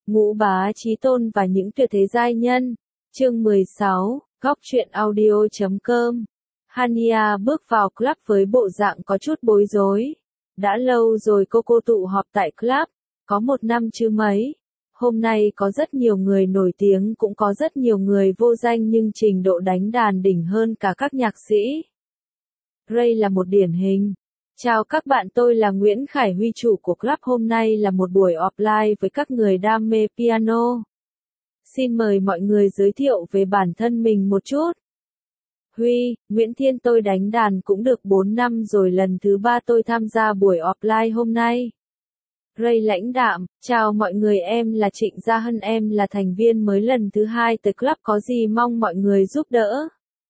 Ngũ Bá Chí Tôn và những tuyệt thế giai nhân. Chương 16, Góc truyện audio.com. Hania bước vào club với bộ dạng có chút bối rối. Đã lâu rồi cô tụ họp tại club, có một năm chứ mấy. Hôm nay có rất nhiều người nổi tiếng, cũng có rất nhiều người vô danh nhưng trình độ đánh đàn đỉnh hơn cả các nhạc sĩ. Ray là một điển hình. Chào các bạn, tôi là Nguyễn Khải Huy, chủ của club. Hôm nay là một buổi offline với các người đam mê piano. Xin mời mọi người giới thiệu về bản thân mình một chút. Huy, Nguyễn Thiên, tôi đánh đàn cũng được 4 năm rồi, lần thứ 3 tôi tham gia buổi offline hôm nay. Ray lãnh đạm, chào mọi người, em là Trịnh Gia Hân, em là thành viên mới lần thứ 2 tới club, có gì mong mọi người giúp đỡ.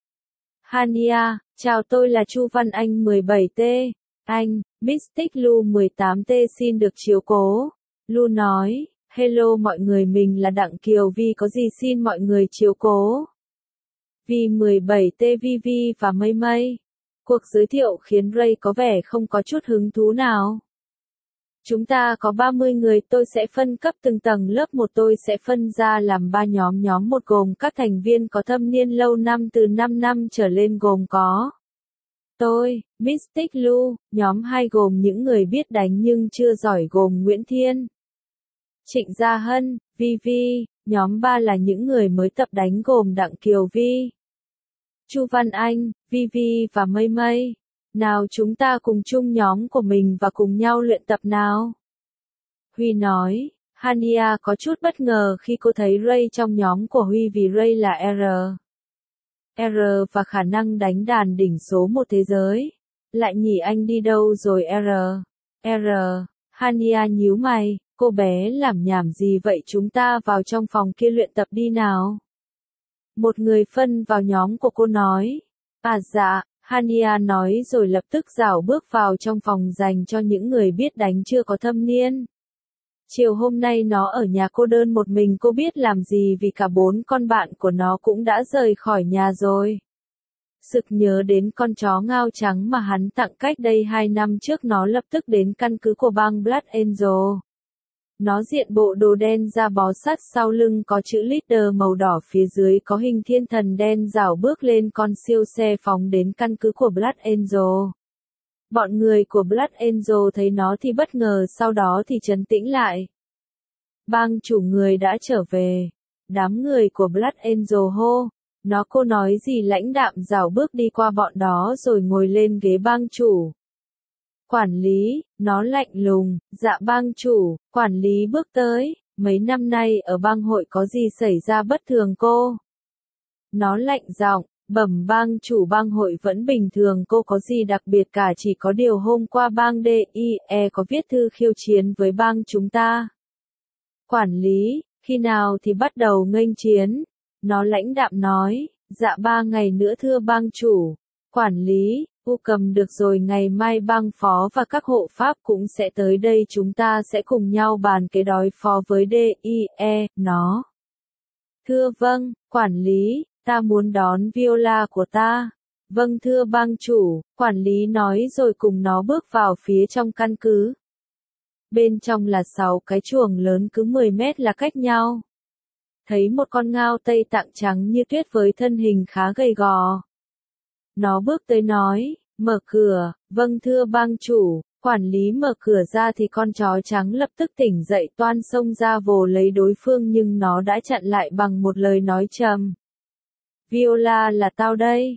Hania, chào, tôi là Chu Văn Anh 17T. Anh, Mystic Lu 18T xin được chiếu cố. Lu nói, hello mọi người, mình là Đặng Kiều Vi, có gì xin mọi người chiếu cố. Vi 17T, Vi và Mây Mây. Cuộc giới thiệu khiến Ray có vẻ không có chút hứng thú nào. Chúng ta có 30 người, tôi sẽ phân cấp từng tầng lớp một, tôi sẽ phân ra làm 3 nhóm. Nhóm 1 gồm các thành viên có thâm niên lâu năm từ 5 năm trở lên, gồm có tôi, Mystic Lu. Nhóm 2 gồm những người biết đánh nhưng chưa giỏi, gồm Nguyễn Thiên, Trịnh Gia Hân, Vi. Nhóm 3 là những người mới tập đánh, gồm Đặng Kiều Vi, Chu Văn Anh, Vi và Mây Mây. Nào chúng ta cùng chung nhóm của mình và cùng nhau luyện tập nào. Huy nói. Hania có chút bất ngờ khi cô thấy Ray trong nhóm của Huy, vì Ray là R và khả năng đánh đàn đỉnh số 1 thế giới. Lại nhỉ, anh đi đâu rồi R? Hania nhíu mày, cô bé làm nhảm gì vậy, chúng ta vào trong phòng kia luyện tập đi nào. Một người phân vào nhóm của cô nói. À dạ, Hania nói rồi lập tức rảo bước vào trong phòng dành cho những người biết đánh chưa có thâm niên. Chiều hôm nay nó ở nhà cô đơn một mình, cô biết làm gì vì cả 4 con bạn của nó cũng đã rời khỏi nhà rồi. Sực nhớ đến con chó ngao trắng mà hắn tặng cách đây 2 năm trước, nó lập tức đến căn cứ của bang Blood Angel. Nó diện bộ đồ đen, da bó sát, sau lưng có chữ leader màu đỏ, phía dưới có hình thiên thần đen, rảo bước lên con siêu xe phóng đến căn cứ của Blood Angel. Bọn người của Blood Angel thấy nó thì bất ngờ, sau đó thì trấn tĩnh lại. Bang chủ người đã trở về. Đám người của Blood Angel hô. Cô nói gì, lãnh đạm rảo bước đi qua bọn đó rồi ngồi lên ghế bang chủ. Quản lý, nó lạnh lùng, dạ bang chủ. Quản lý bước tới, mấy năm nay ở bang hội có gì xảy ra bất thường cô? Nó lạnh giọng, bẩm bang chủ, bang hội vẫn bình thường, cô có gì đặc biệt cả, chỉ có điều hôm qua bang DIE có viết thư khiêu chiến với bang chúng ta. Quản lý, khi nào thì bắt đầu nghênh chiến? Nó lãnh đạm nói, dạ 3 ngày nữa thưa bang chủ. Quản lý, cầm được rồi, ngày mai bang phó và các hộ pháp cũng sẽ tới đây, chúng ta sẽ cùng nhau bàn kế đối phó với DIE. Nó thưa vâng, quản lý, ta muốn đón Viola của ta. Vâng thưa bang chủ, quản lý nói rồi cùng nó bước vào phía trong căn cứ. Bên trong là 6 cái chuồng lớn, cứ 10 mét là cách nhau. Thấy một con ngao Tây Tạng trắng như tuyết với thân hình khá gầy gò. Nó bước tới nói, mở cửa. Vâng thưa bang chủ. Quản lý mở cửa ra thì con chó trắng lập tức tỉnh dậy, toan xông ra vồ lấy đối phương, nhưng nó đã chặn lại bằng một lời nói trầm. Viola, là tao đây.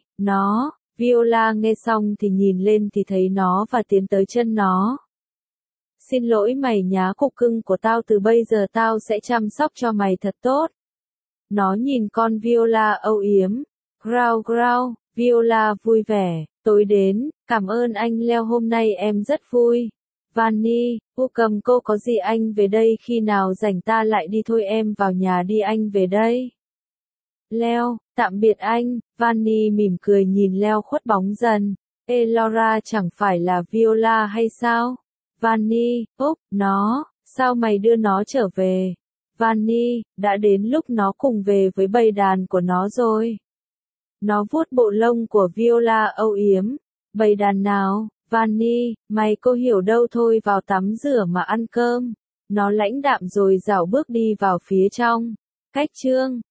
Viola nghe xong thì nhìn lên thì thấy nó và tiến tới chân nó. Xin lỗi mày nhá, cục cưng của tao, từ bây giờ tao sẽ chăm sóc cho mày thật tốt. Nó nhìn con Viola âu yếm. Growl. Viola vui vẻ, tối đến, cảm ơn anh Leo, hôm nay em rất vui. Vani, cầm cô có gì, anh về đây khi nào rảnh ta lại đi thôi, em vào nhà đi, anh về đây. Leo, tạm biệt anh. Vani mỉm cười nhìn Leo khuất bóng dần. Ê Laura, chẳng phải là Viola hay sao? Vani, sao mày đưa nó trở về? Vani, đã đến lúc nó cùng về với bầy đàn của nó rồi. Nó vuốt bộ lông của Viola âu yếm. Bầy đàn nào? Vani, mày cô hiểu đâu, thôi vào tắm rửa mà ăn cơm. Nó lãnh đạm rồi dảo bước đi vào phía trong. Cách chương